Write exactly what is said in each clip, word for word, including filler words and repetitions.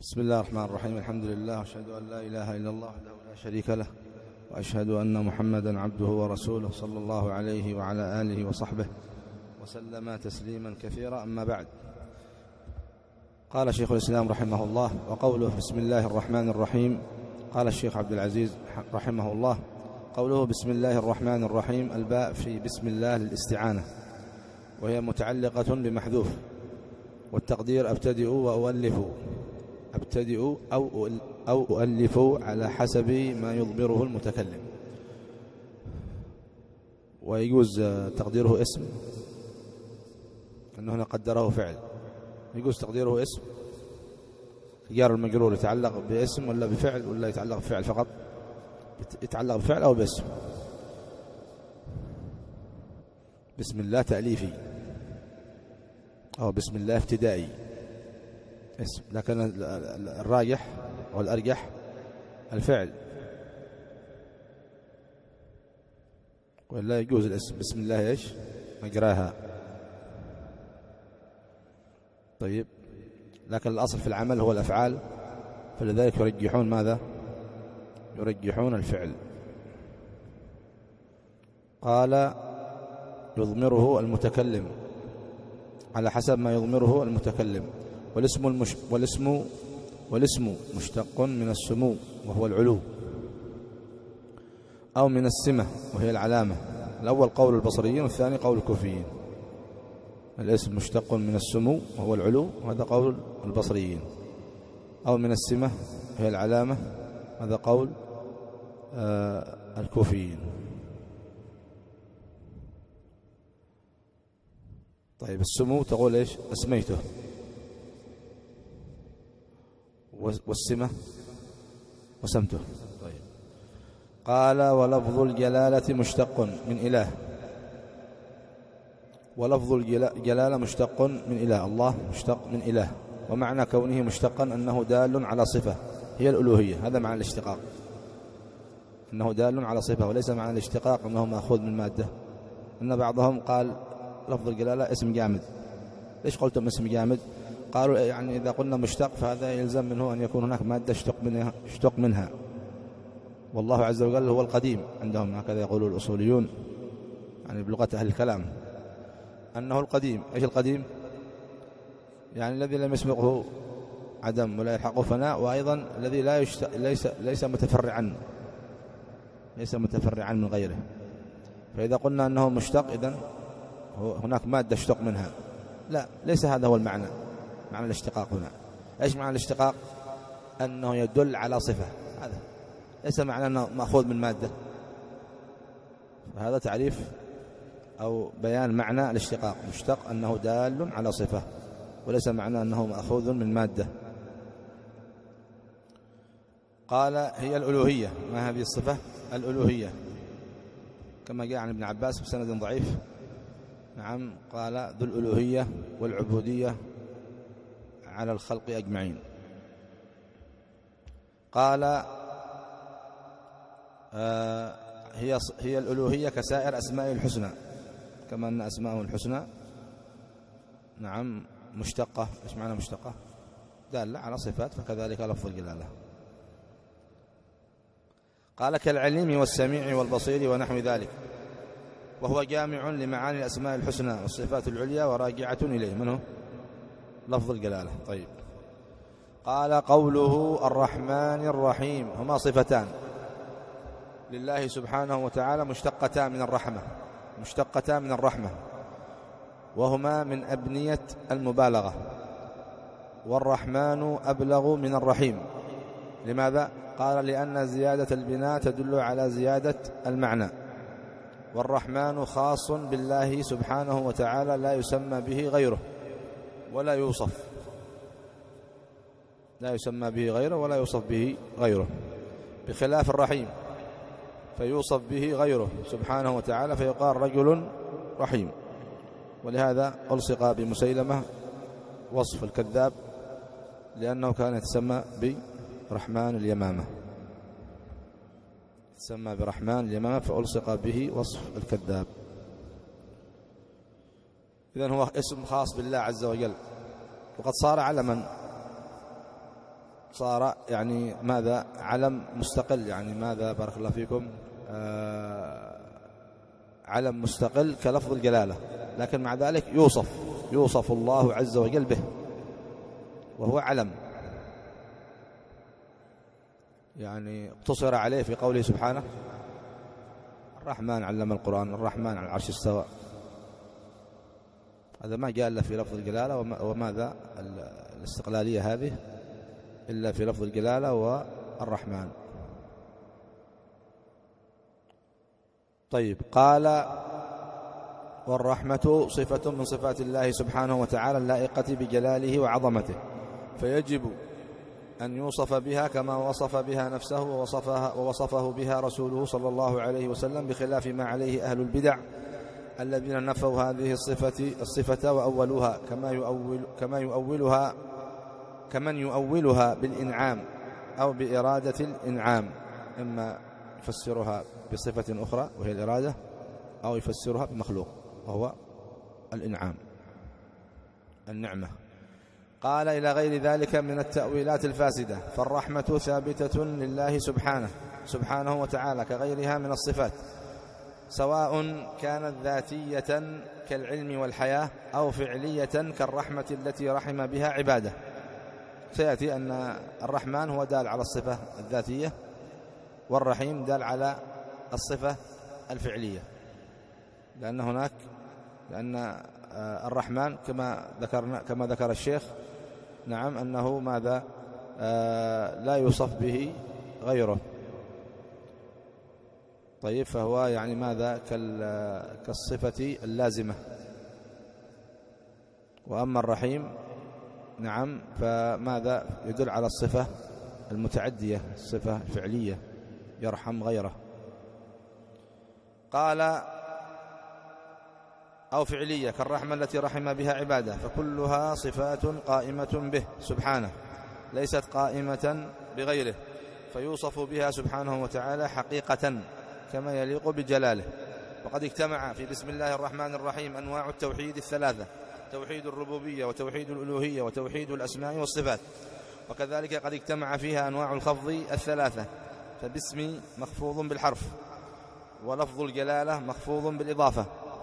بسم الله الرحمن الرحيم. الحمد لله، وأشهد أن لا إله إلا الله وحده لا شريك له، وأشهد أن محمدا عبده ورسوله صلى الله عليه وعلى آله وصحبه وسلم تسليما كثيرا. أما بعد، قال شيخ الإسلام رحمه الله: وقوله بسم الله الرحمن الرحيم. قال الشيخ عبد العزيز رحمه الله: قوله بسم الله الرحمن الرحيم، الباء في بسم الله للاستعانة، وهي متعلقة بمحذوف، والتقدير أبتدئ وأؤلف، أبتدئ أو أو أؤلف على حسب ما يضمره المتكلم. ويجوز تقديره اسم، أنه هنا قدره فعل، يجوز تقديره اسم. الجار المجرور يتعلق باسم ولا بفعل، ولا يتعلق بفعل فقط؟ يتعلق بفعل أو باسم. بسم الله تأليفي، أو بسم الله ابتدائي اسم، لكن الراجح والأرجح الفعل، ولا يجوز الاسم بسم الله ايش مجراها. طيب، لكن الأصل في العمل هو الأفعال، فلذلك يرجحون ماذا؟ يرجحون الفعل. قال: يضمره المتكلم على حسب ما يضمره المتكلم. والاسم المش... والاسم والاسم مشتق من السمو وهو العلو، أو من السمة وهي العلامة. الأول قول البصريين، والثاني قول الكوفيين. الاسم مشتق من السمو وهو العلو، وهذا قول البصريين. أو من السمة وهي العلامة، هذا قول آه الكوفيين. طيب، السمو تقول ايش؟ اسميته. والسمة وسمته. طيب، قال: ولفظ الجلالة مشتق من إله. ولفظ الجلالة مشتق من إله، الله مشتق من إله، ومعنى كونه مشتقا أنه دال على صفة هي الألوهية. هذا معنى الاشتقاق، أنه دال على صفة، وليس معنى الاشتقاق أنه مأخوذ من مادة. أن بعضهم قال لفظ الجلالة اسم جامد. ليش قلتم اسم جامد؟ قالوا يعني إذا قلنا مشتق فهذا يلزم منه أن يكون هناك مادة اشتق منها, اشتق منها. والله عز وجل هو القديم عندهم، هكذا يقول الأصوليون، يعني بلغة أهل الكلام، أنه القديم. إيش القديم؟ يعني الذي لم يسبقه عدم ولا يلحقه فناء، وأيضا الذي لا يشت... ليس ليس متفرعا ليس متفرعا من غيره. فإذا قلنا أنه مشتق، إذن هناك مادة اشتق منها. لا، ليس هذا هو المعنى. معنى الاشتقاق هنا ايش معنى الاشتقاق؟ انه يدل على صفة، هذا ليس معنى انه مأخوذ من مادة. فهذا تعريف او بيان معنى الاشتقاق، مشتق انه دال على صفة، وليس معنى انه مأخوذ من مادة. قال: هي الألوهية. ما هذه الصفة؟ الألوهية، كما جاء عن ابن عباس بسند ضعيف. نعم، قال: ذو الألوهية والعبودية على الخلق أجمعين. قال: آه هي هي الألوهية كسائر أسماء الحسنى، كما أن أسماءه الحسنى نعم مشتقة. إيش معنى مشتقة؟ دالة على صفات، فكذلك لفظ الجلالة. قال: كالعليم والسميع والبصير ونحو ذلك، وهو جامع لمعاني الأسماء الحسنى والصفات العليا وراجعة إليه. منه لفظ الجلالة. طيب، قال: قوله الرحمن الرحيم هما صفتان لله سبحانه وتعالى مشتقتان من الرحمة مشتقتان من الرحمة وهما من أبنية المبالغة. والرحمن أبلغ من الرحيم. لماذا؟ قال: لأن زيادة البناء تدل على زيادة المعنى. والرحمن خاص بالله سبحانه وتعالى، لا يسمى به غيره ولا يوصف لا يسمى به غيره ولا يوصف به غيره، بخلاف الرحيم فيوصف به غيره سبحانه وتعالى، فيقال رجل رحيم. ولهذا ألصق بمسيلمة وصف الكذاب، لأنه كان يتسمى برحمن اليمامة، يتسمى برحمن اليمامة، فألصق به وصف الكذاب. إذن هو اسم خاص بالله عز وجل، وقد صار علما صار يعني ماذا علم مستقل، يعني ماذا بارك الله فيكم آه علم مستقل كلفظ الجلالة، لكن مع ذلك يوصف يوصف الله عز وجل به وهو علم، يعني اقتصر عليه في قوله سبحانه الرحمن علم القرآن، الرحمن على العرش استوى. هذا ما جاء إلا في لفظ الجلالة، وماذا الاستقلالية هذه إلا في لفظ الجلالة والرحمن. طيب، قال والرحمة صفة من صفات الله سبحانه وتعالى اللائقة بجلاله وعظمته، فيجب أن يوصف بها كما وصف بها نفسه ووصفها ووصفه بها رسوله صلى الله عليه وسلم، بخلاف ما عليه أهل البدع الذين نفوا هذه الصفة الصفة وأولوها كما يؤول كما يؤولها كمن يؤولها بالإنعام أو بإرادة الإنعام، إما يفسرها بصفة أخرى وهي الإرادة، أو يفسرها بمخلوق وهو الإنعام النعمة. قال إلى غير ذلك من التأويلات الفاسدة، فالرحمة ثابتة لله سبحانه سبحانه وتعالى كغيرها من الصفات، سواء كانت ذاتية كالعلم والحياة أو فعلية كالرحمة التي رحم بها عباده. سيأتي أن الرحمن هو دال على الصفة الذاتية، والرحيم دال على الصفة الفعلية، لأن هناك لأن الرحمن كما ذكرنا كما ذكر الشيخ نعم أنه ماذا لا يوصف به غيره. طيب، فهو يعني ماذا كالصفة اللازمة. وأما الرحيم نعم فماذا يدل على الصفة المتعدية، الصفة الفعلية، يرحم غيره. قال أو فعلية كالرحمة التي رحم بها عباده، فكلها صفات قائمة به سبحانه ليست قائمة بغيره، فيوصف بها سبحانه وتعالى حقيقة كما يليق بجلاله. وقد اجتمع في بسم الله الرحمن الرحيم أنواع التوحيد الثلاثة، توحيد الربوبية وتوحيد الألوهية وتوحيد الأسماء والصفات، وكذلك قد اجتمع فيها أنواع الخفض الثلاثة، فباسم مخفوض بالحرف، ولفظ الجلالة مخفوض بالإضافة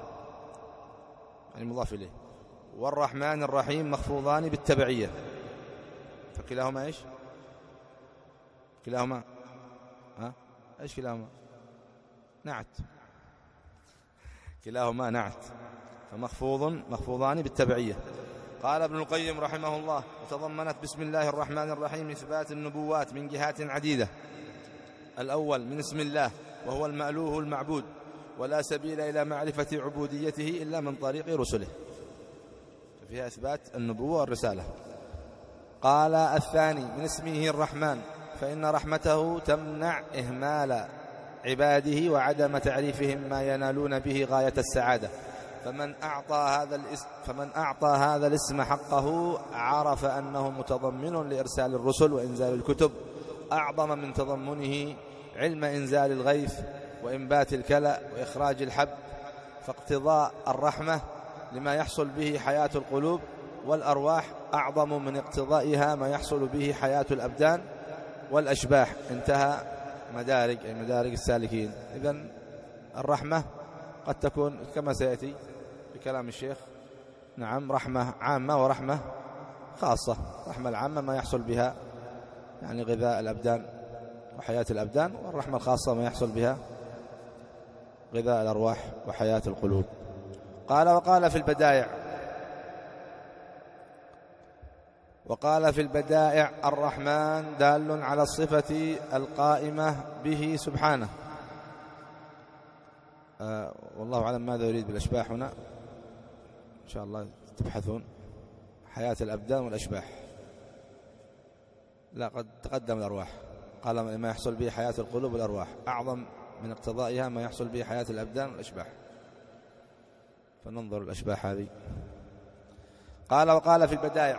يعني مضاف إليه، والرحمن الرحيم مخفوضان بالتبعية، فكلاهما إيش؟ كلاهما ها؟ إيش كلاهما؟ نعت، كلاهما نعت، فمخفوض مخفوضان بالتبعية. قال ابن القيم رحمه الله: وتضمنت بسم الله الرحمن الرحيم إثبات النبوات من جهات عديدة. الأول من اسم الله، وهو المألوه المعبود، ولا سبيل إلى معرفة عبوديته إلا من طريق رسله، ففيها إثبات النبوة والرسالة. قال الثاني من اسمه الرحمن، فإن رحمته تمنع إهمال عباده وعدم تعريفهم ما ينالون به غاية السعادة، فمن أعطى هذا الاسم فمن أعطى هذا الاسم حقه عرف أنه متضمن لإرسال الرسل وإنزال الكتب، أعظم من تضمنه علم إنزال الغيث وإنبات الكلأ وإخراج الحب، فاقتضاء الرحمة لما يحصل به حياة القلوب والأرواح أعظم من اقتضائها ما يحصل به حياة الأبدان والأشباح. انتهى مدارج أي مدارج السالكين. إذن الرحمة قد تكون كما سيأتي بكلام الشيخ نعم رحمة عامة ورحمة خاصة. الرحمة العامة ما يحصل بها يعني غذاء الأبدان وحياة الأبدان، والرحمة الخاصة ما يحصل بها غذاء الأرواح وحياة القلوب. قال وقال في البدائع وقال في البدائع الرحمن دال على الصفة القائمة به سبحانه. آه والله أعلم ماذا يريد بالأشباح هنا، إن شاء الله تبحثون. حياة الأبدان والأشباح، لا قد تقدم الأرواح، قال ما يحصل به حياة القلوب والأرواح أعظم من اقتضائها ما يحصل به حياة الأبدان والأشباح، فننظر الأشباح هذه. قال وقال في البدائع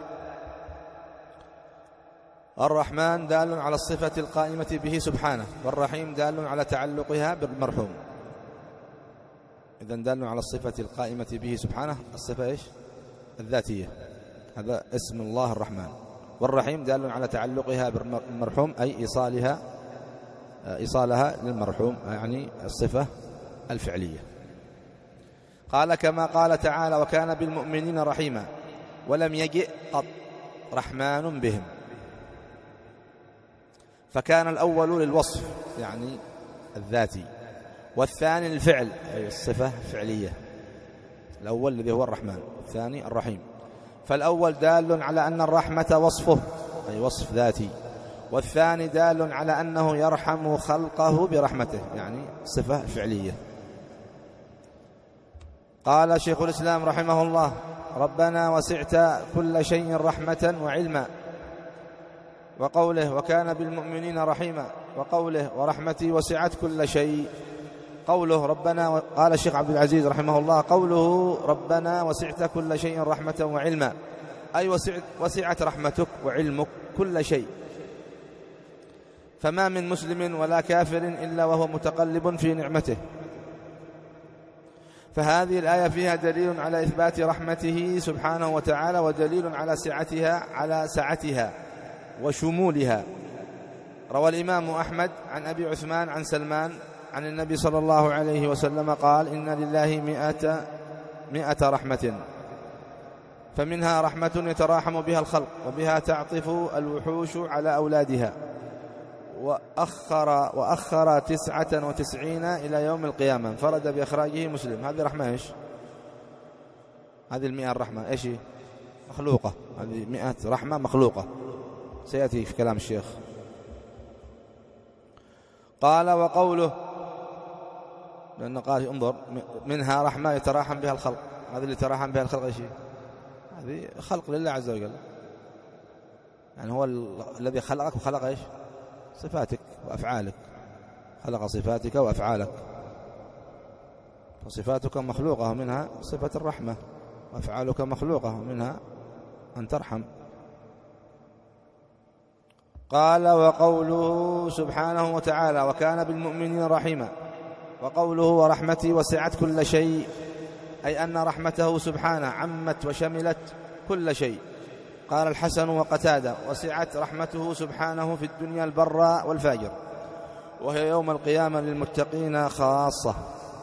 الرحمن دال على الصفة القائمة به سبحانه، والرحيم دال على تعلقها بالمرحوم. إذن دال على الصفة القائمة به سبحانه الصفة إيش؟ الذاتية، هذا اسم الله الرحمن. والرحيم دال على تعلقها بالمرحوم أي إيصالها إيصالها للمرحوم، يعني الصفة الفعلية. قال كما قال تعالى وكان بالمؤمنين رحيما، ولم يجئ قط رحمن بهم، فكان الأول للوصف يعني الذاتي، والثاني الفعل أي الصفة الفعلية. الأول الذي هو الرحمن، الثاني الرحيم. فالأول دال على أن الرحمة وصفه أي وصف ذاتي، والثاني دال على أنه يرحم خلقه برحمته يعني صفة فعلية. قال شيخ الإسلام رحمه الله ربنا وسعت كل شيء رحمة وعلما، وقوله وكان بالمؤمنين رحيما، وقوله ورحمتي وسعت كل شيء. قوله ربنا، قال الشيخ عبد العزيز رحمه الله قوله ربنا وسعت كل شيء رحمة وعلما أي وسعت, وسعت رحمتك وعلمك كل شيء، فما من مسلم ولا كافر إلا وهو متقلب في نعمته. فهذه الآية فيها دليل على إثبات رحمته سبحانه وتعالى، ودليل على سعتها على سعتها وشمولها. روى الإمام أحمد عن أبي عثمان عن سلمان عن النبي صلى الله عليه وسلم قال إن لله مئة, مئة رحمة، فمنها رحمة يتراحم بها الخلق وبها تعطف الوحوش على أولادها، وأخر, وأخر تسعة وتسعين إلى يوم القيامة، انفرد بإخراجه مسلم. هذه رحمة إيش؟ هذه المئة الرحمة إيش؟ مخلوقة. هذه مئة رحمة مخلوقة، سيأتي في كلام الشيخ. قال وقوله، لأنه قال انظر منها رحمة يتراحم بها الخلق، هذه اللي يتراحم بها الخلق إيش؟ هذه خلق لله عز وجل، يعني هو الذي خلقك وخلق إيش؟ صفاتك وأفعالك، خلق صفاتك وأفعالك، فصفاتك مخلوقة منها صفة الرحمة، وأفعالك مخلوقة منها أن ترحم. قال وقوله سبحانه وتعالى وكان بالمؤمنين رحيما، وقوله ورحمتي وسعت كل شيء أي أن رحمته سبحانه عمت وشملت كل شيء. قال الحسن وقتادة وسعت رحمته سبحانه في الدنيا البر والفاجر، وهي يوم القيامة للمتقين خاصة.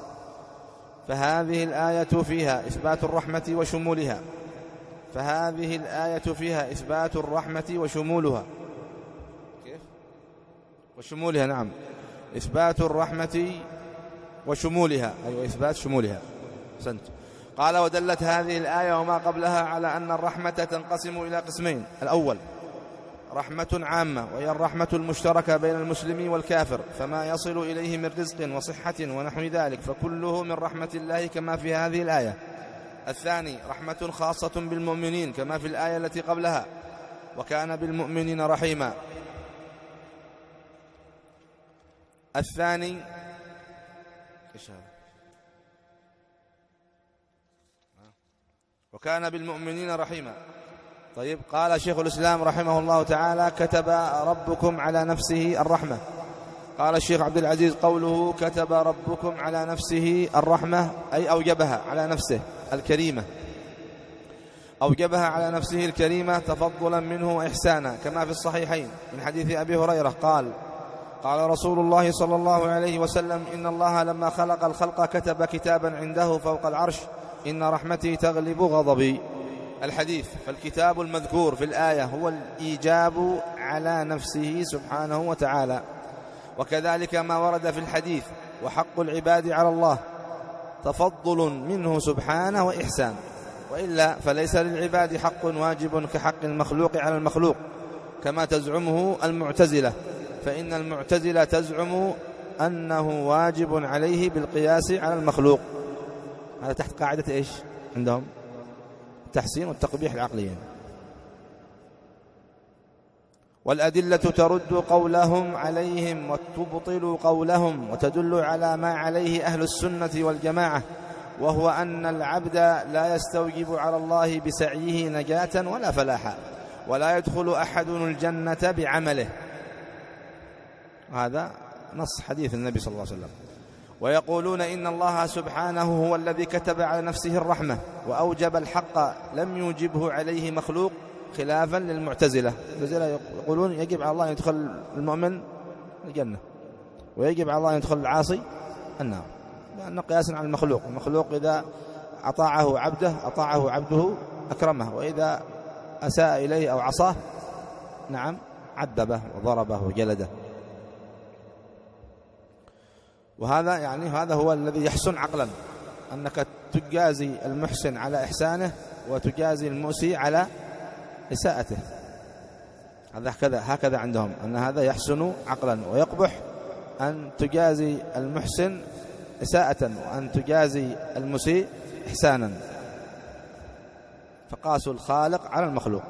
فهذه الآية فيها إثبات الرحمة وشمولها فهذه الآية فيها إثبات الرحمة وشمولها كيف؟ وشمولها نعم، إثبات الرحمة وشمولها أي أيوة إثبات شمولها. سنت. قال ودلت هذه الآية وما قبلها على أن الرحمة تنقسم إلى قسمين: الأول رحمة عامة وهي الرحمة المشتركة بين المسلم والكافر، فما يصل إليه من رزق وصحة ونحو ذلك فكله من رحمة الله كما في هذه الآية. الثاني رحمة خاصة بالمؤمنين كما في الآية التي قبلها وكان بالمؤمنين رحيما. الثاني إيش هذا؟ وكان بالمؤمنين رحيما. طيب، قال شيخ الإسلام رحمه الله تعالى كتب ربكم على نفسه الرحمة. قال الشيخ عبد العزيز قوله كتب ربكم على نفسه الرحمة أي أوجبها على نفسه الكريمة، أوجبها على نفسه الكريمة تفضلا منه وإحسانا، كما في الصحيحين من حديث أبي هريرة قال قال رسول الله صلى الله عليه وسلم إن الله لما خلق الخلق كتب كتابا عنده فوق العرش إن رحمتي تغلب غضبي. الحديث. فالكتاب المذكور في الآية هو الإيجاب على نفسه سبحانه وتعالى، وكذلك ما ورد في الحديث وحق العباد على الله تفضل منه سبحانه وإحسان، وإلا فليس للعباد حق واجب كحق المخلوق على المخلوق كما تزعمه المعتزلة، فإن المعتزلة تزعم أنه واجب عليه بالقياس على المخلوق. هذا تحت قاعدة إيش عندهم؟ التحسين والتقبيح العقليين. والأدلة ترد قولهم عليهم وتبطل قولهم وتدل على ما عليه أهل السنة والجماعة، وهو أن العبد لا يستوجب على الله بسعيه نجاة ولا فلاحا، ولا يدخل أحد الجنة بعمله. هذا نص حديث النبي صلى الله عليه وسلم. ويقولون إن الله سبحانه هو الذي كتب على نفسه الرحمة وأوجب الحق لم يوجبه عليه مخلوق، خلافا للمعتزلة. المعتزلة يقولون يجب على الله أن يدخل المؤمن الجنة ويجب على الله أن يدخل العاصي النار، لأنه قياسا على المخلوق. المخلوق إذا أطاعه عبده أطاعه عبده أكرمه، وإذا أساء إليه أو عصاه نعم عذبه وضربه وجلده. وهذا يعني هذا هو الذي يحسن عقلا، أنك تجازي المحسن على إحسانه وتجازي المسيء على إساءته. هذا هكذا هكذا عندهم، أن هذا يحسن عقلا، ويقبح أن تجازي المحسن إساءة وأن تجازي المسيء إحسانا. فقاسوا الخالق على المخلوق.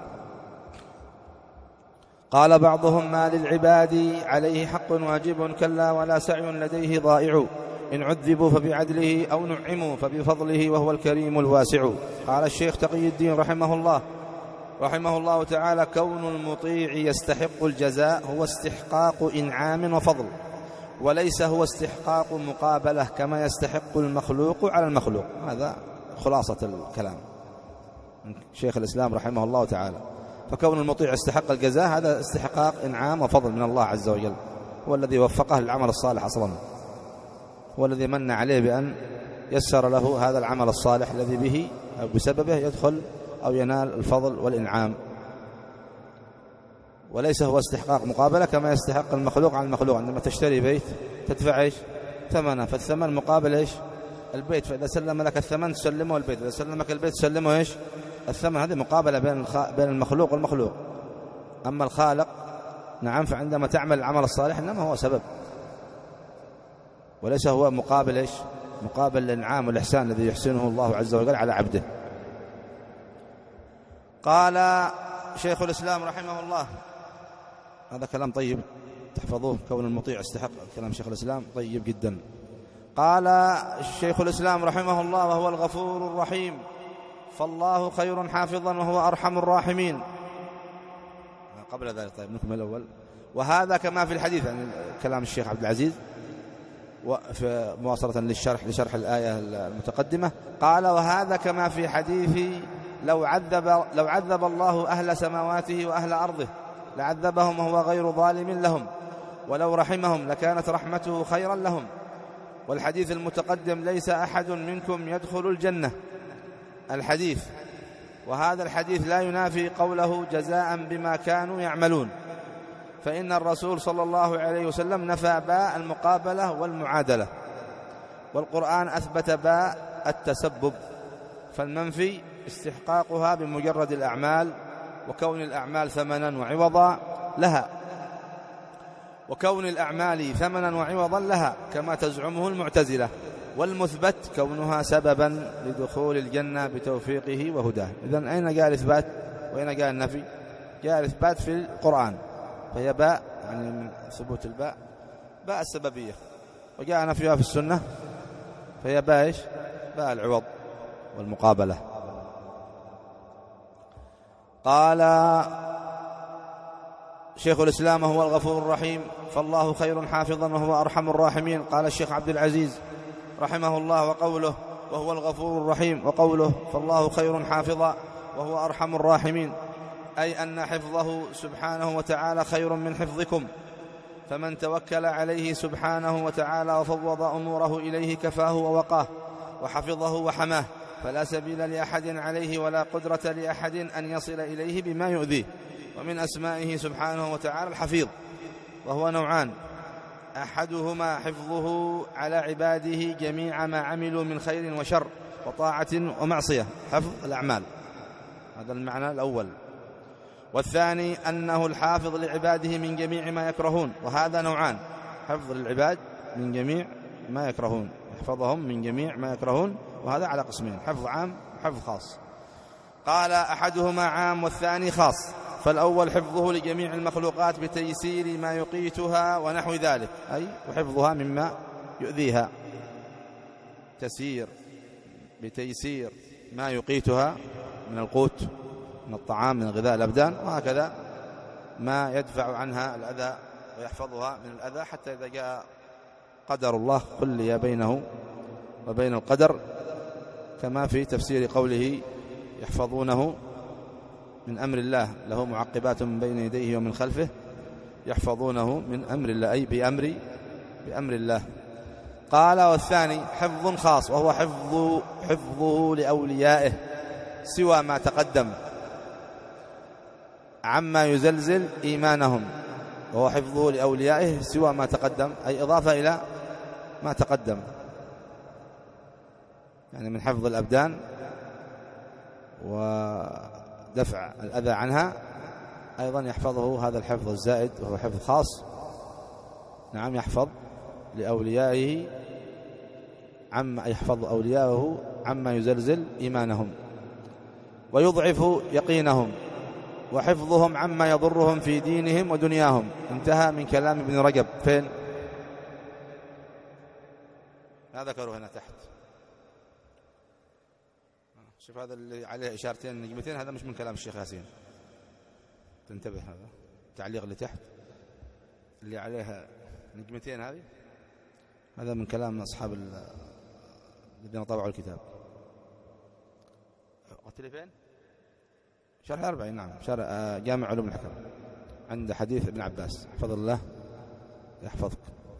قال بعضهم: ما للعباد عليه حق واجب كلا ولا سعي لديه ضائع، إن عذبوا فبعدله أو نعموا فبفضله وهو الكريم الواسع. قال الشيخ تقي الدين رحمه الله رحمه الله تعالى: كون المطيع يستحق الجزاء هو استحقاق إنعام وفضل، وليس هو استحقاق مقابلة كما يستحق المخلوق على المخلوق. هذا خلاصة الكلام من شيخ الإسلام رحمه الله تعالى. فكون المطيع يستحق الجزاء هذا استحقاق إنعام وفضل من الله عز وجل، هو الذي وفقه للعمل الصالح أصلا، هو الذي من عليه بأن يسر له هذا العمل الصالح الذي به أو بسببه يدخل أو ينال الفضل والإنعام، وليس هو استحقاق مقابلة كما يستحق المخلوق على المخلوق. عندما تشتري بيت تدفع إيش؟ ثمنه، فالثمن مقابل إيش؟ البيت. فإذا سلم لك الثمن تسلمه البيت، إذا سلمك البيت تسلمه إيش؟ الثمن. هذه مقابلة بين الخ... بين المخلوق والمخلوق. أما الخالق نعم فعندما تعمل العمل الصالح إنما هو سبب، وليس هو مقابل إيش؟ مقابل الإنعام والإحسان الذي يحسنه الله عز وجل على عبده. قال شيخ الإسلام رحمه الله، هذا كلام طيب تحفظوه، كون المطيع استحق، كلام شيخ الإسلام طيب جدا. قال الشيخ الإسلام رحمه الله: وهو الغفور الرحيم، فالله خير حافظا وهو أرحم الراحمين. قبل ذلك طيب نكمل الأول. وهذا كما في الحديث، يعني كلام الشيخ عبد العزيز وفي مواصلة للشرح لشرح الآية المتقدمة. قال: وهذا كما في حديث لو عذب لو عذب الله أهل سماواته وأهل أرضه لعذبهم وهو غير ظالم لهم، ولو رحمهم لكانت رحمته خيرا لهم. والحديث المتقدم: ليس أحد منكم يدخل الجنة، الحديث. وهذا الحديث لا ينافي قوله جزاء بما كانوا يعملون، فإن الرسول صلى الله عليه وسلم نفى باء المقابلة والمعادلة، والقرآن أثبت باء التسبب، فالمنفي استحقاقها بمجرد الأعمال، وكون الأعمال ثمنا وعوضا لها وكون الأعمال ثمنا وعوضا لها كما تزعمه المعتزلة، والمثبت كونها سببا لدخول الجنة بتوفيقه وهداه. إذن أين جاء الإثبات وأين جاء النفي؟ جاء الإثبات في القرآن، فهي باء يعني من ثبوت الباء باء السببية، وجاء نفيها في السنة فهي باء إيش؟ باء العوض والمقابلة. قال شيخ الإسلام: هو الغفور الرحيم، فالله خير حافظا وهو أرحم الراحمين. قال الشيخ عبد العزيز رحمه الله: وقوله وهو الغفور الرحيم وقوله فالله خير حافظا وهو أرحم الراحمين، أي أن حفظه سبحانه وتعالى خير من حفظكم، فمن توكل عليه سبحانه وتعالى وفوض أموره إليه كفاه ووقاه وحفظه وحماه، فلا سبيل لأحد عليه ولا قدرة لأحد أن يصل إليه بما يؤذيه. ومن أسمائه سبحانه وتعالى الحفيظ، وهو نوعان: أحدهما حفظه على عباده جميع ما عملوا من خير وشر وطاعة ومعصية، حفظ الأعمال، هذا المعنى الأول. والثاني أنه الحافظ لعباده من جميع ما يكرهون، وهذا نوعان: حفظ للعباد من جميع ما يكرهون، يحفظهم من جميع ما يكرهون، وهذا على قسمين: حفظ عام وحفظ خاص. قال: أحدهما عام والثاني خاص، فالأول حفظه لجميع المخلوقات بتيسير ما يقيتها ونحو ذلك، أي وحفظها مما يؤذيها، تسير بتيسير ما يقيتها من القوت، من الطعام، من غذاء الأبدان، وهكذا ما يدفع عنها الأذى ويحفظها من الأذى، حتى إذا جاء قدر الله خلي بينه وبين القدر، كما في تفسير قوله يحفظونه من أمر الله له معقبات من بين يديه ومن خلفه يحفظونه من أمر الله، أي بأمر بأمر الله. قال والثاني حفظ خاص وهو حفظ حفظه لأوليائه سوى ما تقدم عما يزلزل إيمانهم، وهو حفظه لأوليائه سوى ما تقدم أي إضافة إلى ما تقدم، يعني من حفظ الأبدان ودفع الأذى عنها أيضا يحفظه هذا الحفظ الزائد وهو حفظ خاص. نعم يحفظ لأوليائه عما يحفظ أولياءه عما يزلزل إيمانهم ويضعف يقينهم وحفظهم عما يضرهم في دينهم ودنياهم. انتهى من كلام ابن رجب. فين؟ لا ذكروا هنا تحت. شوف هذا اللي عليه إشارتين نجمتين، هذا مش من كلام الشيخ ياسين، تنتبه. هذا التعليق اللي تحت اللي عليها نجمتين هذه، هذا من كلام أصحاب الذين طبعوا الكتاب. قلت لي فين؟ شرح الأربعين. نعم شرح جامع علوم الحكم عند حديث ابن عباس. حفظ الله يحفظك.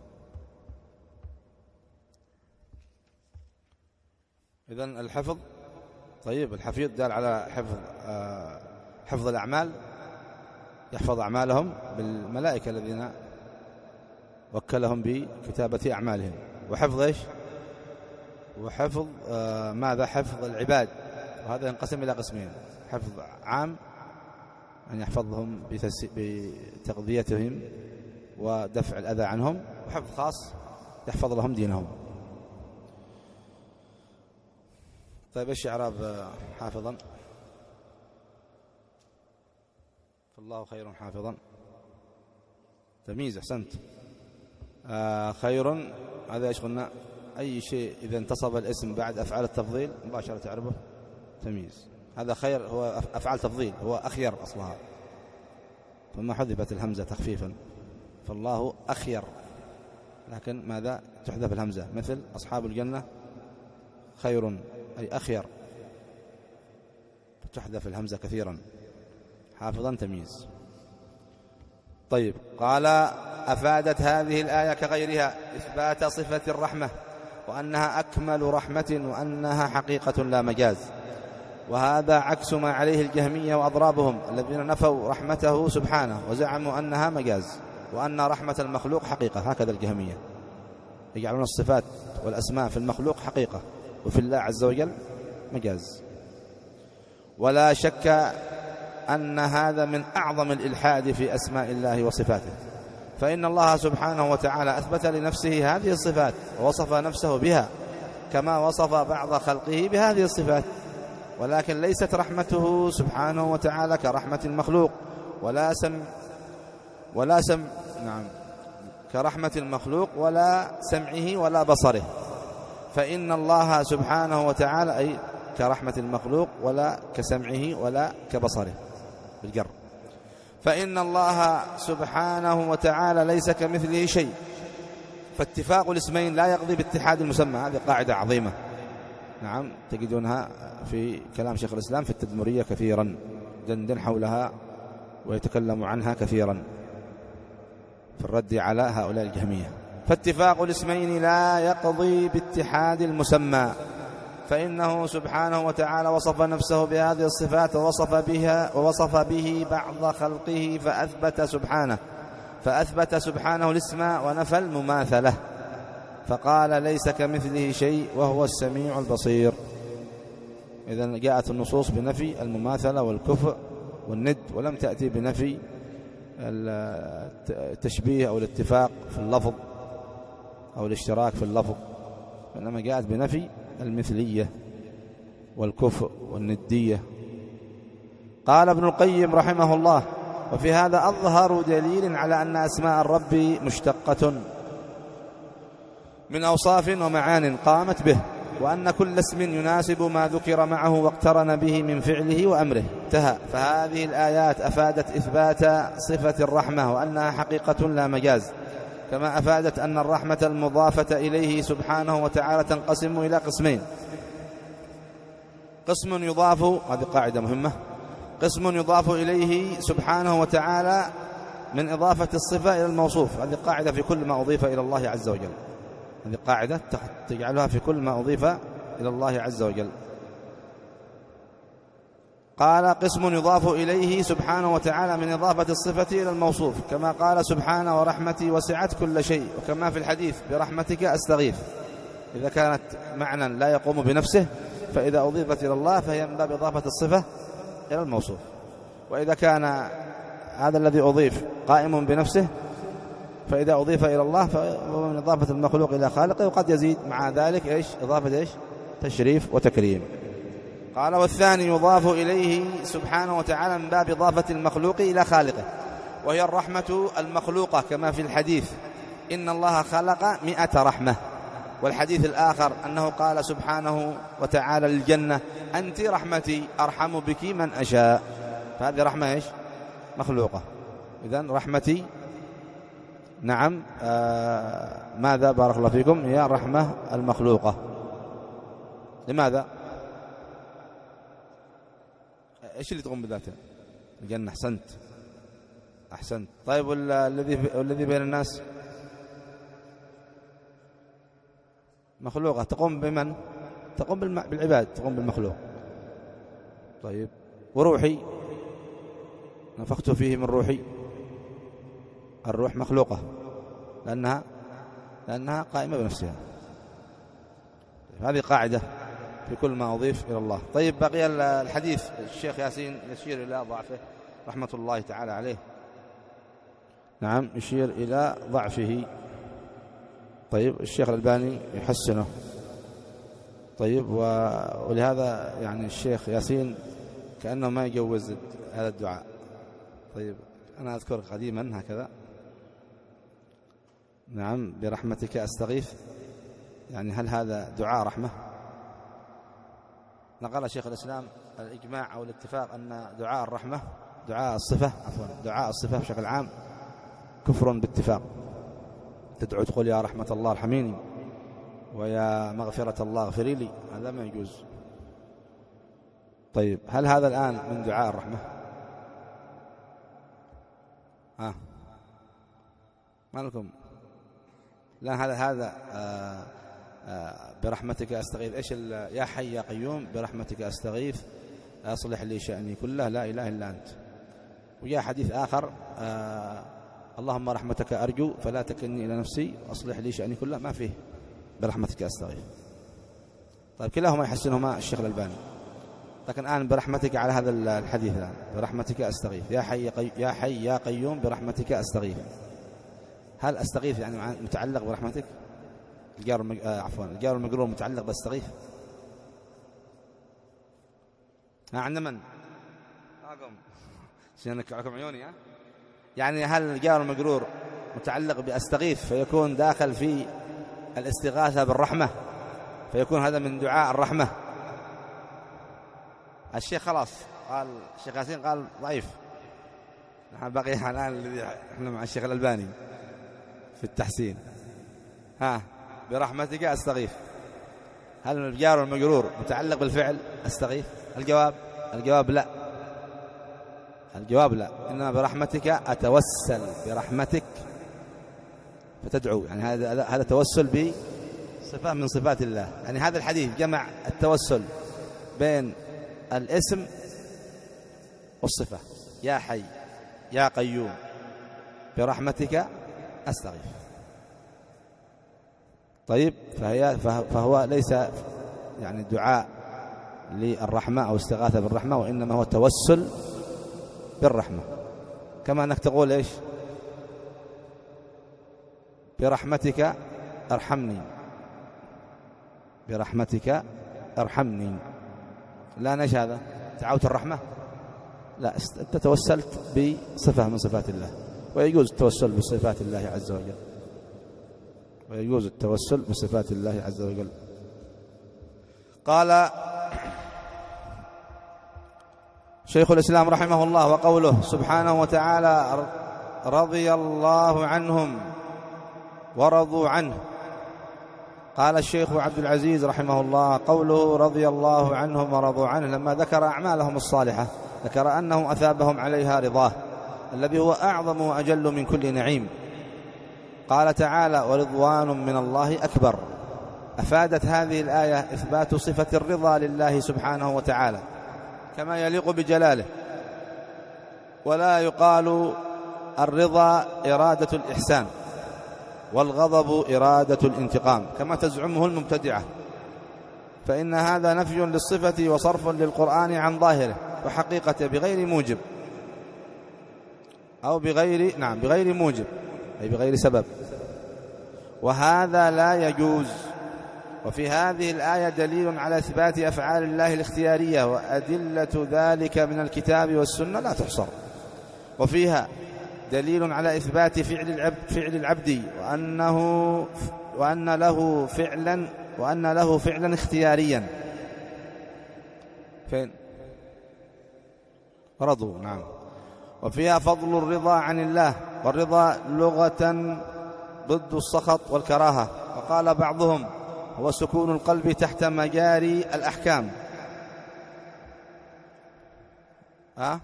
إذن الحفظ طيب، الحفيظ دال على حفظ حفظ الأعمال، يحفظ أعمالهم بالملائكة الذين وكلهم بكتابة أعمالهم. وحفظ إيش؟ وحفظ آه ماذا؟ حفظ العباد، وهذا ينقسم إلى قسمين: حفظ عام أن يحفظهم بتغذيتهم ودفع الأذى عنهم، وحفظ خاص يحفظ لهم دينهم. طيب إيش إعراب حافظا؟ فالله خير حافظا. تمييز، أحسنت. آه خير هذا إيش قلنا؟ أي شيء إذا انتصب الاسم بعد أفعال التفضيل مباشرة تعرفه تمييز. هذا خير هو أفعال تفضيل، هو أخير أصلها، فما حذفت الهمزة تخفيفا، فالله أخير، لكن ماذا؟ تحذف الهمزة، مثل أصحاب الجنة خير أي أخير، تحذف الهمزة كثيرا. حافظا تمييز. طيب قال: أفادت هذه الآية كغيرها إثبات صفة الرحمة، وأنها أكمل رحمة، وأنها حقيقة لا مجاز، وهذا عكس ما عليه الجهمية وأضرابهم الذين نفوا رحمته سبحانه وزعموا أنها مجاز، وأن رحمة المخلوق حقيقة. هكذا الجهمية يجعلون الصفات والأسماء في المخلوق حقيقة، وفي الله عز وجل مجاز. ولا شك أن هذا من أعظم الإلحاد في أسماء الله وصفاته، فإن الله سبحانه وتعالى أثبت لنفسه هذه الصفات ووصف نفسه بها كما وصف بعض خلقه بهذه الصفات، ولكن ليست رحمته سبحانه وتعالى كرحمة المخلوق، ولا سم ولا سم نعم كرحمة المخلوق ولا سمعه ولا بصره، فإن الله سبحانه وتعالى أي كرحمة المخلوق ولا كسمعه ولا كبصره بالجر، فإن الله سبحانه وتعالى ليس كمثله شيء، فاتفاق الاسمين لا يقضي باتحاد المسمى. هذه قاعدة عظيمة، نعم تجدونها في كلام شيخ الإسلام في التدمرية كثيرا، دندن حولها ويتكلم عنها كثيرا في الرد على هؤلاء الجهمية. فاتفاق الاسمين لا يقضي باتحاد المسمى، فإنه سبحانه وتعالى وصف نفسه بهذه الصفات ووصف بها ووصف به بعض خلقه فأثبت سبحانه فأثبت سبحانه الاسم ونفى المماثلة، فقال: ليس كمثله شيء وهو السميع البصير. إذن جاءت النصوص بنفي المماثلة والكفء والند، ولم تأتي بنفي التشبيه أو الاتفاق في اللفظ أو الاشتراك في اللفظ، إنما جاءت بنفي المثلية والكفء والندية. قال ابن القيم رحمه الله: وفي هذا أظهر دليل على أن أسماء الرب مشتقة من أوصاف ومعان قامت به، وأن كل اسم يناسب ما ذكر معه واقترن به من فعله وأمره. انتهى. فهذه الآيات أفادت إثبات صفة الرحمة وأنها حقيقة لا مجاز، كما أفادت أن الرحمة المضافة إليه سبحانه وتعالى تنقسم إلى قسمين: قسم يضاف، هذه قاعدة مهمة، قسم يضاف إليه سبحانه وتعالى من إضافة الصفة إلى الموصوف. هذه قاعدة في كل ما أضيف إلى الله عز وجل، هذه قاعدة تجعلها في كل ما أضيف إلى الله عز وجل. قال قسم يضاف إليه سبحانه وتعالى من إضافة الصفة إلى الموصوف، كما قال سبحانه ورحمتي وسعت كل شيء، وكما في الحديث برحمتك أستغيث. إذا كانت معنى لا يقوم بنفسه فإذا أضيفت إلى الله فهي من باب إضافة الصفة إلى الموصوف، وإذا كان هذا الذي أضيف قائم بنفسه فإذا أضيف إلى الله فهو من إضافة المخلوق إلى خالقه، وقد يزيد مع ذلك إيش؟ إضافة إيش؟ تشريف وتكريم. قال والثاني يضاف إليه سبحانه وتعالى من باب إضافة المخلوق إلى خالقه، وهي الرحمة المخلوقة، كما في الحديث إن الله خلق مئة رحمة، والحديث الآخر أنه قال سبحانه وتعالى للجنة أنت رحمتي أرحم بك من أشاء، فهذه رحمة إيش؟ مخلوقة. إذن رحمتي نعم آه ماذا بارك الله فيكم؟ هي الرحمة المخلوقة. لماذا؟ إيش اللي تقوم بذاته؟ الجنة. أحسنت أحسنت. طيب والذي والذي بين الناس مخلوقة، تقوم بمن؟ تقوم بالعباد، تقوم بالمخلوق. طيب وروحي نفخت فيه من روحي، الروح مخلوقة لأنها لأنها قائمة بنفسها. هذه قاعدة في كل ما أضيف إلى الله. طيب بقي الحديث، الشيخ ياسين يشير إلى ضعفه رحمة الله تعالى عليه. نعم يشير إلى ضعفه. طيب الشيخ الألباني يحسنه. طيب ولهذا يعني الشيخ ياسين كأنه ما يجوز هذا الدعاء. طيب أنا أذكر قديما هكذا، نعم برحمتك أستغيث، يعني هل هذا دعاء رحمة؟ نقل شيخ الإسلام الإجماع أو الاتفاق أن دعاء الرحمة دعاء الصفة عفوا دعاء الصفة بشكل عام كفر باتفاق. تدعو تقول يا رحمة الله ارحميني ويا مغفرة الله اغفري لي، هذا ما يجوز. طيب هل هذا الآن من دعاء الرحمة؟ ها ما لكم؟ لا هذا هذا آآ آآ برحمتك أستغيث. إيش يا حي يا قيوم برحمتك أستغيث أصلح لي شأني كله لا إله إلا أنت. وجاء حديث آخر اللهم رحمتك أرجو فلا تكلني إلى نفسي أصلح لي شأني كله، ما فيه برحمتك أستغيث. طيب كلاهما يحسنهما الشيخ الألباني، لكن الآن برحمتك على هذا الحديث الآن برحمتك أستغيث يا حي يا حي يا قيوم برحمتك أستغيث. هل أستغيث يعني متعلق برحمتك؟ الجار المج... آه عفوا الجار المجرور متعلق باستغيث. ها عند من؟ معكم سينك عليكم عيوني. ها يعني هل الجار المجرور متعلق باستغيث فيكون داخل في الاستغاثة بالرحمة، فيكون هذا من دعاء الرحمة؟ الشيخ خلاص قال الشيخ ياسين قال ضعيف. نحن بقي الآن الذي احنا مع الشيخ الألباني في التحسين. ها برحمتك أستغيث، هل الجار المجرور متعلق بالفعل أستغيث؟ الجواب الجواب لا، الجواب لا، إنما برحمتك أتوسل برحمتك فتدعو، يعني هذا هذا توسل بصفة من صفات الله. يعني هذا الحديث جمع التوسل بين الاسم والصفة، يا حي يا قيوم برحمتك أستغيث. طيب فهي فهو ليس يعني دعاء للرحمة أو استغاثة بالرحمة، وإنما هو توسل بالرحمة، كما أنك تقول إيش برحمتك ارحمني، برحمتك ارحمني، لا نش هذا دعوت الرحمة، لا أنت توسلت بصفة من صفات الله، ويجوز التوسل بصفات الله عز وجل، ويجوز التوسل بصفات الله عز وجل. قال شيخ الإسلام رحمه الله وقوله سبحانه وتعالى رضي الله عنهم ورضوا عنه. قال الشيخ عبد العزيز رحمه الله قوله رضي الله عنهم ورضوا عنه لما ذكر أعمالهم الصالحة ذكر أنه أثابهم عليها رضاه الذي هو أعظم وأجل من كل نعيم. قال تعالى: ورضوان من الله أكبر. أفادت هذه الآية إثبات صفة الرضا لله سبحانه وتعالى كما يليق بجلاله، ولا يقال الرضا إرادة الإحسان والغضب إرادة الانتقام كما تزعمه المبتدعة، فإن هذا نفي للصفة وصرف للقرآن عن ظاهره وحقيقته بغير موجب أو بغير نعم بغير موجب أي بغير سبب، وهذا لا يجوز. وفي هذه الآية دليل على إثبات أفعال الله الاختيارية، وأدلة ذلك من الكتاب والسنة لا تحصر. وفيها دليل على إثبات فعل العبد فعل العبد وأنه وأن له فعلا وأن له فعلا اختياريا. فين؟ رضوا نعم. وفيها فضل الرضا عن الله، والرضا لغة ضد السخط والكراهة، وقال بعضهم هو سكون القلب تحت مجاري الأحكام. ها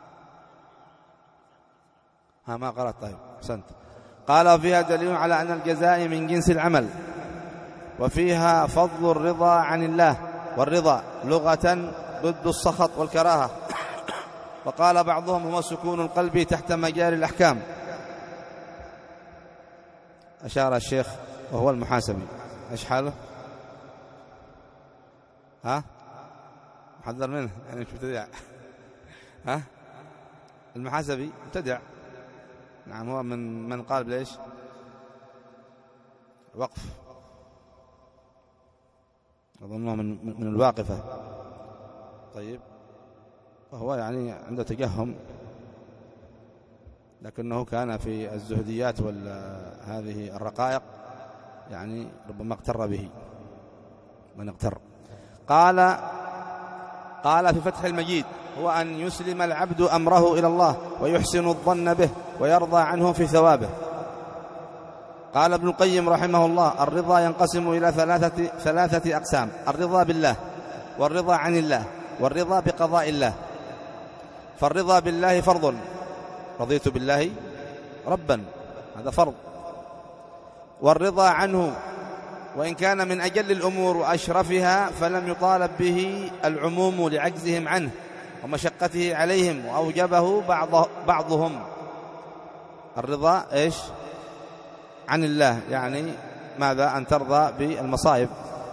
ها ما قرأت؟ طيب أحسنت. قال فيها دليل على أن الجزاء من جنس العمل. وفيها فضل الرضا عن الله، والرضا لغة ضد السخط والكراهة، وقال بعضهم هو سكون القلب تحت مجاري الأحكام. أشار الشيخ وهو المحاسبي، إيش حاله؟ ها محذر منه يعني مش مبتدع. ها المحاسبي مبتدع نعم، هو من من قال بليش وقف، أظنه من من الواقفة. طيب وهو يعني عنده تجهم، لكنه كان في الزهديات وهذه الرقائق يعني ربما اغتر به من اغتر. قال قال في فتح المجيد: هو أن يسلم العبد أمره إلى الله ويحسن الظن به ويرضى عنه في ثوابه. قال ابن القيم رحمه الله: الرضا ينقسم إلى ثلاثة, ثلاثة أقسام: الرضا بالله، والرضا عن الله، والرضا بقضاء الله. فالرضا بالله فرض، رضيت بالله ربا، هذا فرض. والرضا عنه وإن كان من أجل الأمور وأشرفها فلم يطالب به العموم لعجزهم عنه ومشقته عليهم، وأوجبه بعض بعضهم. الرضا إيش؟ عن الله، يعني ماذا؟ أن ترضى بالمصائب،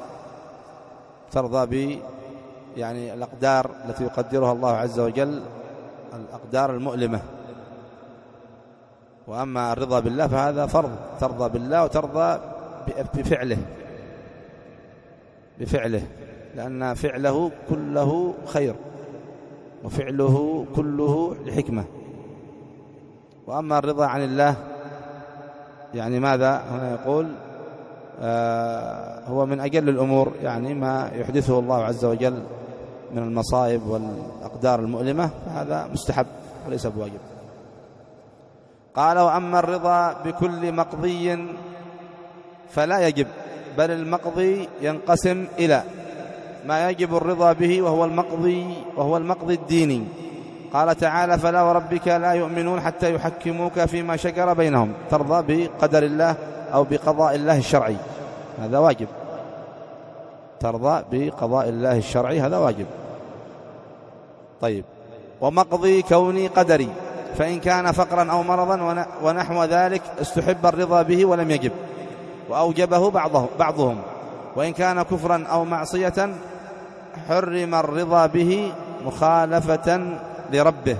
ترضى ب يعني الأقدار التي يقدرها الله عز وجل، الأقدار المؤلمة. وأما الرضا بالله فهذا فرض، ترضى بالله وترضى بفعله بفعله لأن فعله كله خير وفعله كله لحكمة. وأما الرضا عن الله يعني ماذا؟ هنا يقول آه هو من أجل الأمور، يعني ما يحدثه الله عز وجل من المصائب والأقدار المؤلمة، فهذا مستحب وليس بواجب. قال: وأما الرضا بكل مقضي فلا يجب، بل المقضي ينقسم إلى ما يجب الرضا به وهو المقضي وهو المقضي الديني. قال تعالى: فلا وربك لا يؤمنون حتى يحكموك فيما شجر بينهم. ترضى بقدر الله أو بقضاء الله الشرعي، هذا واجب. ترضى بقضاء الله الشرعي، هذا واجب. طيب، ومقضي كوني قدري، فإن كان فقرا أو مرضا ونحو ذلك استحب الرضا به ولم يجب، وأوجبه بعضه بعضهم. وإن كان كفرا أو معصية حرم الرضا به مخالفة لربه.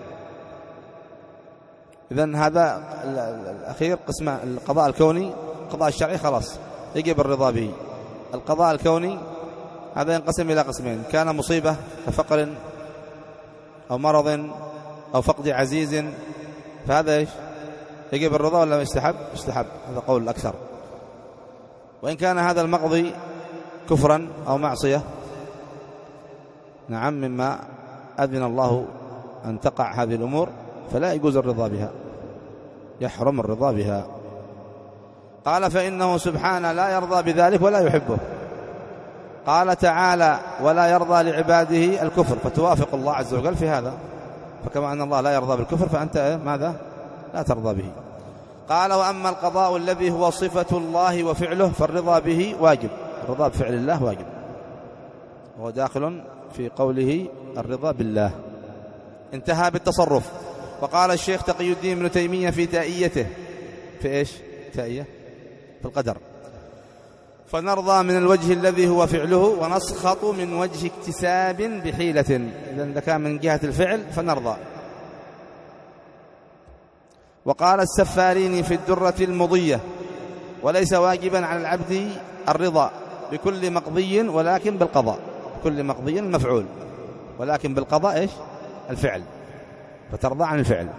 إذن هذا الأخير قسم القضاء الكوني. القضاء الشرعي خلاص يجب الرضا به. القضاء الكوني هذا ينقسم إلى قسمين: كان مصيبة كفقر أو مرض أو فقد عزيز، فهذا إيش؟ يجب الرضا ولا يستحب؟ يستحب، هذا قول الأكثر. وإن كان هذا المقضي كفرا أو معصية، نعم، مما أذن الله أن تقع هذه الأمور، فلا يجوز الرضا بها، يحرم الرضا بها. قال: فإنه سبحانه لا يرضى بذلك ولا يحبه. قال تعالى ولا يرضى لعباده الكفر، فتوافق الله عز وجل في هذا، فكما أن الله لا يرضى بالكفر فأنت ماذا لا ترضى به. قال وأما القضاء الذي هو صفة الله وفعله فالرضا به واجب، الرضا بفعل الله واجب، هو داخل في قوله الرضا بالله. انتهى بالتصرف. وقال الشيخ تقي الدين ابن تيمية في تائيته، في إيش تائية؟ في القدر، فنرضى من الوجه الذي هو فعله ونسخط من وجه اكتساب بحيلة، إذا كان من جهة الفعل فنرضى. وقال السفاريني في الدرة المضية وليس واجبا على العبد الرضا بكل مقضي ولكن بالقضاء، كل مقضي المفعول ولكن بالقضاء إيش الفعل، فترضى عن الفعل.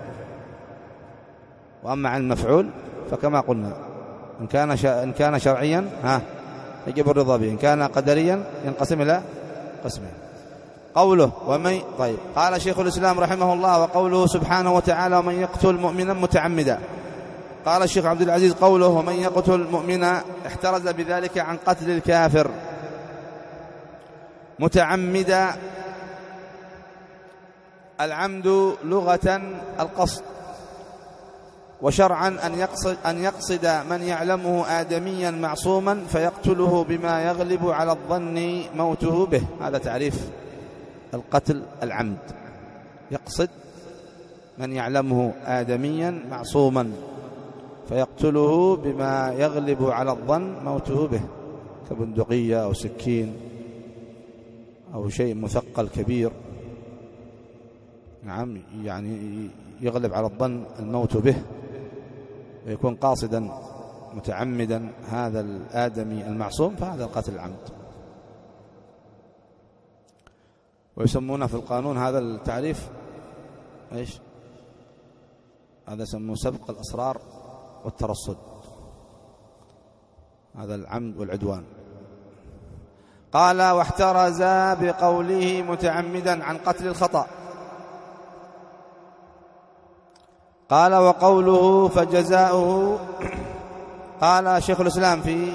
وأما عن المفعول فكما قلنا إن كان إن كان شرعيا ها يجب الرضا به، إن كان قدريا ينقسم إلى قسمين. قوله ومن طيب قال شيخ الإسلام رحمه الله وقوله سبحانه وتعالى ومن يقتل مؤمنا متعمدا. قال الشيخ عبد العزيز قوله ومن يقتل مؤمنا احترز بذلك عن قتل الكافر متعمدا. العمد لغة القصد، وشرعا أن يقصد, أن يقصد من يعلمه آدميا معصوما فيقتله بما يغلب على الظن موته به. هذا تعريف القتل العمد، يقصد من يعلمه آدميا معصوما فيقتله بما يغلب على الظن موته به، كبندقية أو سكين أو شيء مثقل كبير، نعم يعني يغلب على الظن الموت به ويكون قاصدا متعمدا هذا الآدمي المعصوم، فهذا القتل العمد. ويسمونه في القانون هذا التعريف ايش؟ هذا يسمونه سبق الأسرار والترصد، هذا العمد والعدوان. قال واحترز بقوله متعمدا عن قتل الخطأ. قال وقوله فجزاؤه، قال شيخ الإسلام في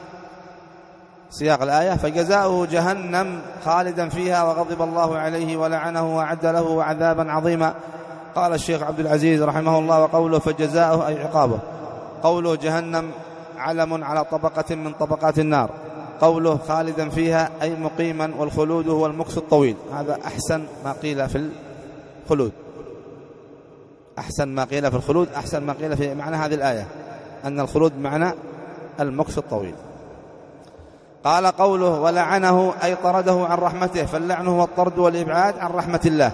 سياق الآية فجزاؤه جهنم خالدا فيها وغضب الله عليه ولعنه وأعد له عذابا عظيما. قال الشيخ عبد العزيز رحمه الله وقوله فجزاؤه أي عقابه. قوله جهنم علم على طبقة من طبقات النار، قوله خالدا فيها أي مقيما، والخلود هو المكث الطويل. هذا أحسن ما قيل في الخلود، أحسن ما قيل في الخلود، أحسن ما قيل في معنى هذه الآية أن الخلود معنى المكث الطويل. قال قوله ولعنه أي طرده عن رحمته، فاللعن هو الطرد والإبعاد عن رحمة الله.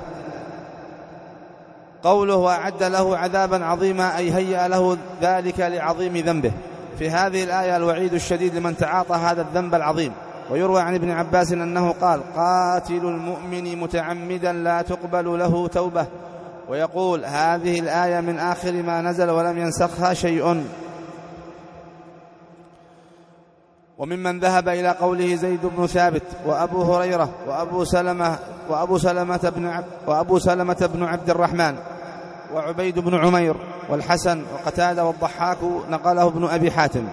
قوله وأعد له عذابا عظيما أي هيأ له ذلك لعظيم ذنبه. في هذه الآية الوعيد الشديد لمن تعاطى هذا الذنب العظيم. ويروى عن ابن عباس أنه قال قاتل المؤمن متعمدا لا تقبل له توبة. ويقول هذه الآية من آخر ما نزل ولم ينسخها شيء. وممن ذهب إلى قوله زيد بن ثابت وأبو هريرة وأبو سلمة وأبو سلمة بن عبد وأبو سلمة بن عبد الرحمن وعبيد بن عمير والحسن وقتادة والضحاك، نقله ابن أبي حاتم.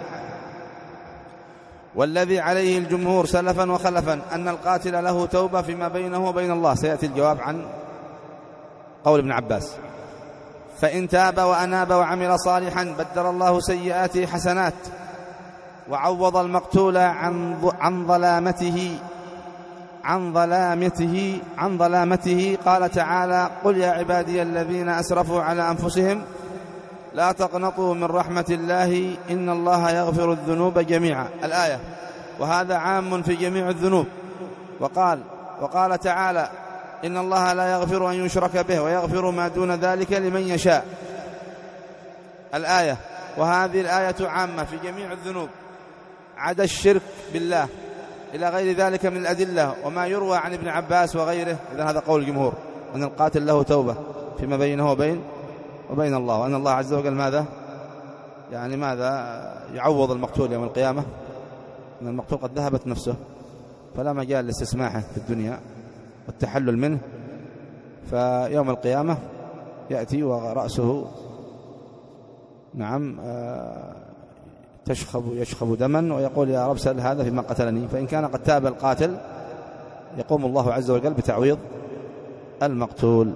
والذي عليه الجمهور سلفا وخلفا أن القاتل له توبة فيما بينه وبين الله. سيأتي الجواب عن قول ابن عباس. فإن تاب وأناب وعمل صالحا بدل الله سيئاته حسنات وعوض المقتول عن عن ظلامته عن ظلامته عن ظلامته. قال تعالى قل يا عبادي الذين أسرفوا على أنفسهم لا تقنطوا من رحمة الله إن الله يغفر الذنوب جميعا. الآية، وهذا عام في جميع الذنوب. وقال وقال تعالى إن الله لا يغفر أن يشرك به ويغفر ما دون ذلك لمن يشاء. الآية، وهذه الآية عامة في جميع الذنوب عدا الشرك بالله إلى غير ذلك من الأدلة وما يروى عن ابن عباس وغيره. إذن هذا قول الجمهور أن القاتل له توبة فيما بينه وبين وبين الله، وأن الله عز وجل ماذا يعني ماذا يعوض المقتول يوم القيامة، أن المقتول قد ذهبت نفسه فلا مجال لاستسماحه في الدنيا والتحلل منه، فيوم القيامة يأتي ورأسه نعم تشخب يشخب دما ويقول يا رب سل هذا فيما قتلني. فإن كان قد تاب القاتل يقوم الله عز وجل بتعويض المقتول.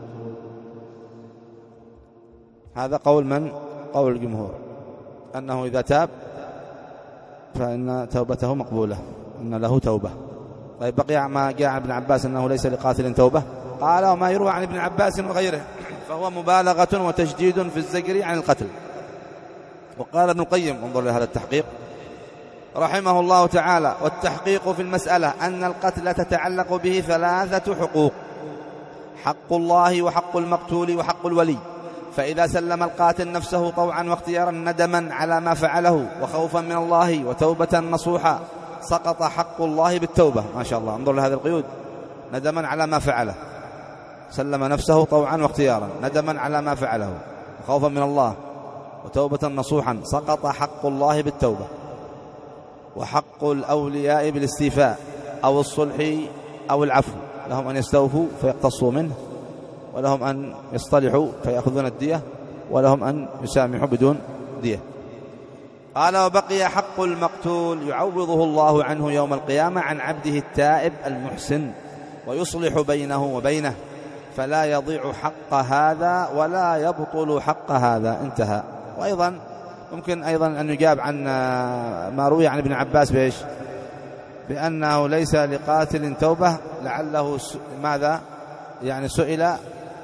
هذا قول من؟ قول الجمهور أنه إذا تاب فإن توبته مقبولة، أن له توبة. طيب بقي ما جاء عن ابن عباس أنه ليس لقاتل توبة. قال وما يروى عن ابن عباس وغيره فهو مبالغة وتجديد في الزجر عن القتل. وقال ابن القيم انظر لهذا التحقيق رحمه الله تعالى: والتحقيق في المسألة أن القتل تتعلق به ثلاثة حقوق: حق الله وحق المقتول وحق الولي. فإذا سلم القاتل نفسه طوعا واختيارا ندما على ما فعله وخوفا من الله وتوبة نصوحا سقط حق الله بالتوبة. ما شاء الله، انظر لهذه القيود: ندما على ما فعله، سلم نفسه طوعا واختيارا، ندما على ما فعله وخوفا من الله وتوبة نصوحا سقط حق الله بالتوبة. وحق الأولياء بالاستيفاء أو الصلح أو العفو، لهم أن يستوفوا فيقتصوا منه، ولهم أن يصطلحوا فيأخذون الدية، ولهم أن يسامحوا بدون دية. قال: وبقي حق المقتول يعوضه الله عنه يوم القيامة عن عبده التائب المحسن ويصلح بينه وبينه، فلا يضيع حق هذا ولا يبطل حق هذا. انتهى. وأيضا ممكن أيضا أن يجاب عن ما روي عن ابن عباس بإيش؟ بأنه ليس لقاتل توبة، لعله ماذا يعني سئل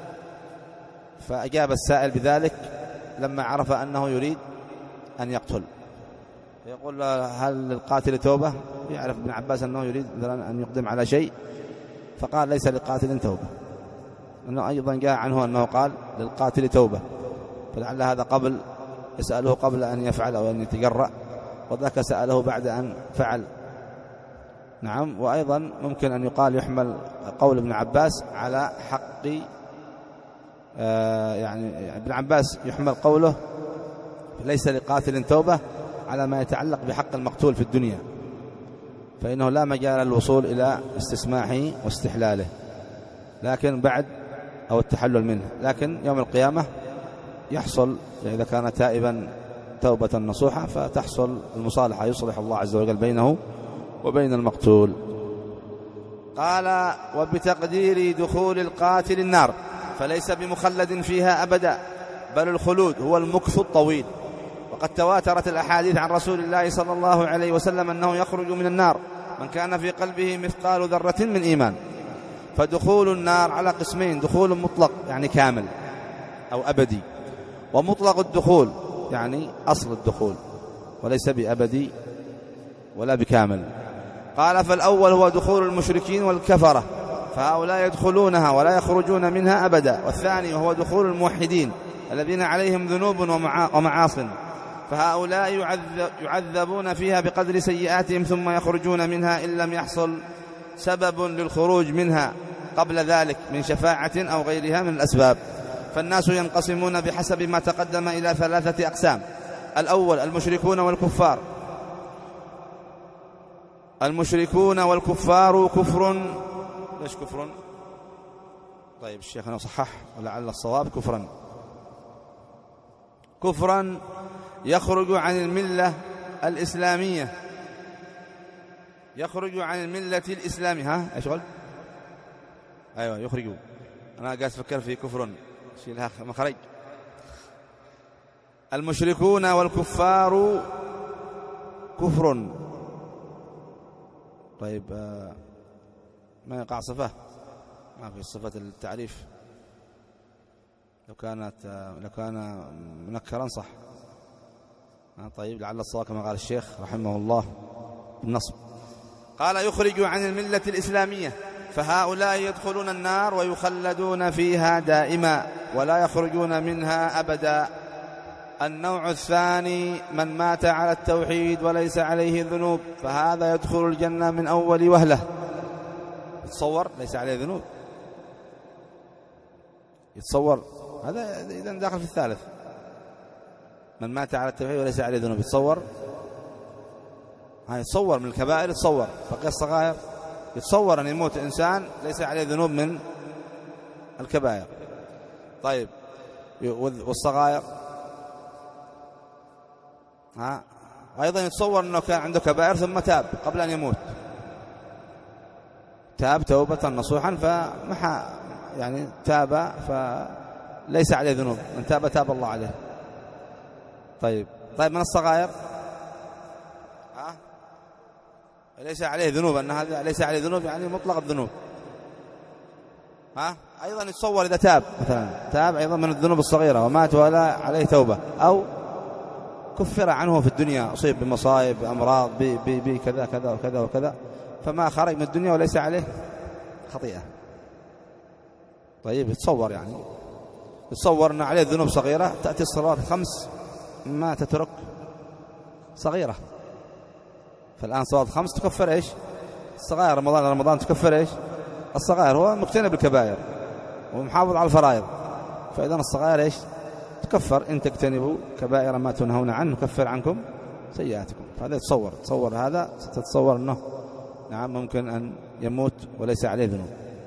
فأجاب السائل بذلك لما عرف أنه يريد أن يقتل، يقول هل للقاتل توبة؟ يعرف ابن عباس أنه يريد مثلا أن يقدم على شيء فقال ليس لقاتل توبة، أنه أيضا جاء عنه أنه قال للقاتل توبة، فلعل هذا قبل يسأله قبل أن يفعل أو أن يتجرأ، وذاك سأله بعد أن فعل. نعم. وأيضا ممكن أن يقال يحمل قول ابن عباس على حق آه يعني ابن عباس يحمل قوله ليس لقاتل توبة على ما يتعلق بحق المقتول في الدنيا، فإنه لا مجال للوصول إلى استسماحه واستحلاله لكن بعد أو التحلل منه، لكن يوم القيامة يحصل إذا كان تائبا توبة نصوحة فتحصل المصالحة، يصلح الله عز وجل بينه وبين المقتول. قال: وبتقدير دخول القاتل النار فليس بمخلد فيها أبدا، بل الخلود هو المكث الطويل. وقد تواترت الأحاديث عن رسول الله صلى الله عليه وسلم أنه يخرج من النار من كان في قلبه مثقال ذرة من إيمان. فدخول النار على قسمين: دخول مطلق يعني كامل أو أبدي، ومطلق الدخول يعني أصل الدخول وليس بأبدي ولا بكامل. قال: فالأول هو دخول المشركين والكفرة فهؤلاء يدخلونها ولا يخرجون منها أبدا. والثاني وهو دخول الموحدين الذين عليهم ذنوب ومعاصٍ فهؤلاء يعذبون فيها بقدر سيئاتهم ثم يخرجون منها إن لم يحصل سبب للخروج منها قبل ذلك من شفاعة أو غيرها من الأسباب. فالناس ينقسمون بحسب ما تقدم إلى ثلاثة أقسام: الأول المشركون والكفار. المشركون والكفار كفر. ليش كفر؟ طيب الشيخ أنا صحح ولعل الصواب كفرا. كفرا يخرج عن الملة الإسلامية، يخرج عن الملة الإسلامية. ها ايش قلت؟ ايوه يخرج، انا قاعد افكر في كفر شيلها مخرج. المشركون والكفار كفر. طيب آه ما يقع صفة؟ ما في صفة التعريف. لو كانت آه لو كان منكرا صح. آه طيب لعل الصواب كما قال الشيخ رحمه الله بالنصب. قال: يخرج عن الملة الإسلامية فهؤلاء يدخلون النار ويخلدون فيها دائما ولا يخرجون منها أبدا. النوع الثاني من مات على التوحيد وليس عليه ذنوب فهذا يدخل الجنة من أول وهلة. يتصور ليس عليه ذنوب، يتصور هذا إذن داخل في الثالث. من مات على التوحيد وليس عليه ذنوب يتصور، يتصور من الكبائر، يتصور بقي الصغائر، يتصور أن يموت إنسان ليس عليه ذنوب من الكبائر. طيب والصغائر ها أيضا يتصور أنه كان عنده كبائر ثم تاب قبل أن يموت، تاب توبة نصوحا فمحى يعني تاب فليس عليه ذنوب، من تاب تاب الله عليه. طيب طيب من الصغائر ها ليس عليه ذنوب، أن هذا ليس عليه ذنوب يعني مطلق الذنوب. ها أيضا يتصور إذا تاب مثلا تاب أيضا من الذنوب الصغيرة ومات ولا عليه توبة، أو كفر عنه في الدنيا، أصيب بمصائب بأمراض بكذا كذا وكذا وكذا فما خرج من الدنيا وليس عليه خطيئة. طيب يتصور يعني يتصور أن عليه ذنوب صغيرة، تأتي الصلوات الخمس ما تترك صغيرة، فالآن صلاة الخمس تكفر إيش الصغائر، رمضان رمضان تكفر إيش الصغائر، هو مجتنب الكبائر ومحافظ على الفرائض، فإذا الصغائر إيش تكفر إن تجتنبوا كبائر ما تنهون عنه نكفر عنكم سيئاتكم. فهذا يتصور تصور هذا تتصور أنه نعم ممكن أن يموت وليس عليه ذنوب،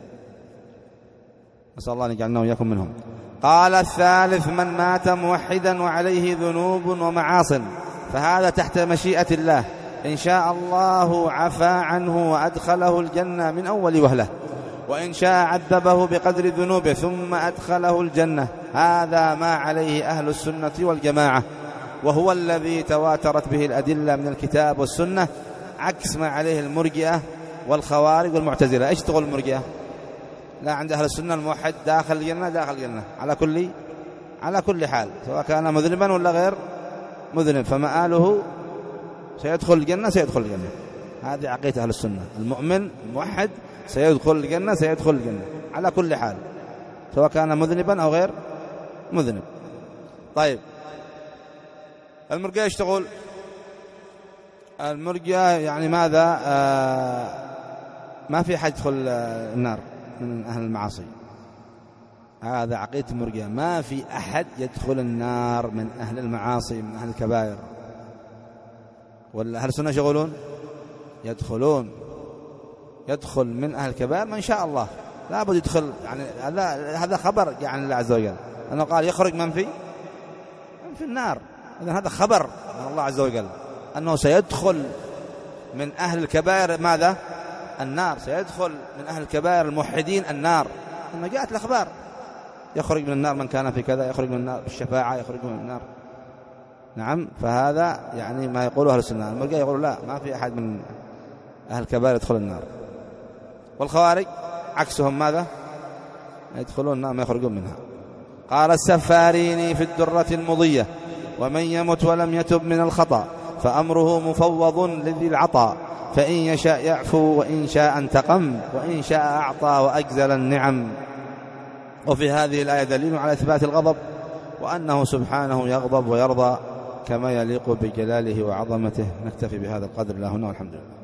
نسأل الله أن يجعلنا وإياكم منهم. قال الثالث من مات موحدا وعليه ذنوب ومعاصٍ فهذا تحت مشيئة الله، إن شاء الله عفى عنه وأدخله الجنة من أول وهلة، وإن شاء عذبه بقدر ذنوبه ثم أدخله الجنة. هذا ما عليه أهل السنة والجماعة، وهو الذي تواترت به الأدلة من الكتاب والسنة، عكس ما عليه المرجئة والخوارج والمعتزلة. إيش تقول المرجئة؟ لا، عند أهل السنة الموحد داخل الجنة داخل الجنة على كل على كل حال، سواء كان مذنبا ولا غير مذنب، فمآله سيدخل الجنة سيدخل الجنة. هذه عقيدة أهل السنة، المؤمن الموحد سيدخل الجنة سيدخل الجنة على كل حال، سواء كان مذنبا أو غير مذنب. طيب المرجئة ايش تقول؟ المرجئة يعني ماذا؟ آه ما في حد يدخل النار من أهل المعاصي، هذا عقيدة المرجئة، ما في أحد يدخل النار من أهل المعاصي من أهل الكبائر. ولا أهل السنة يقولون يدخلون يدخل من أهل الكبائر من شاء الله، لا بد يدخل، يعني هذا هذا خبر يعني الله عز وجل أنه قال يخرج من في من في النار، إذن هذا خبر من الله عز وجل أنه سيدخل من أهل الكبائر ماذا؟ النار، سيدخل من أهل الكبائر الموحدين النار، أنه جاءت الأخبار يخرج من النار من كان في كذا، يخرج من النار بالشفاعة، يخرج من النار. نعم، فهذا يعني ما يقوله أهل السنة. المرجئة يقول لا، ما في أحد من أهل الكبائر يدخل النار. والخوارج عكسهم ماذا؟ يدخلون النار ما يخرجون منها. قال السفاريني في الدرة المضية: ومن يمت ولم يتب من الخطأ فأمره مفوض لذي العطاء، فإن يشاء يعفو وإن شاء انتقم وإن شاء أعطى وأجزل النعم. وفي هذه الآية دليل على إثبات الغضب، وأنه سبحانه يغضب ويرضى كما يليق بجلاله وعظمته. نكتفي بهذا القدر، لا هنا والحمد لله.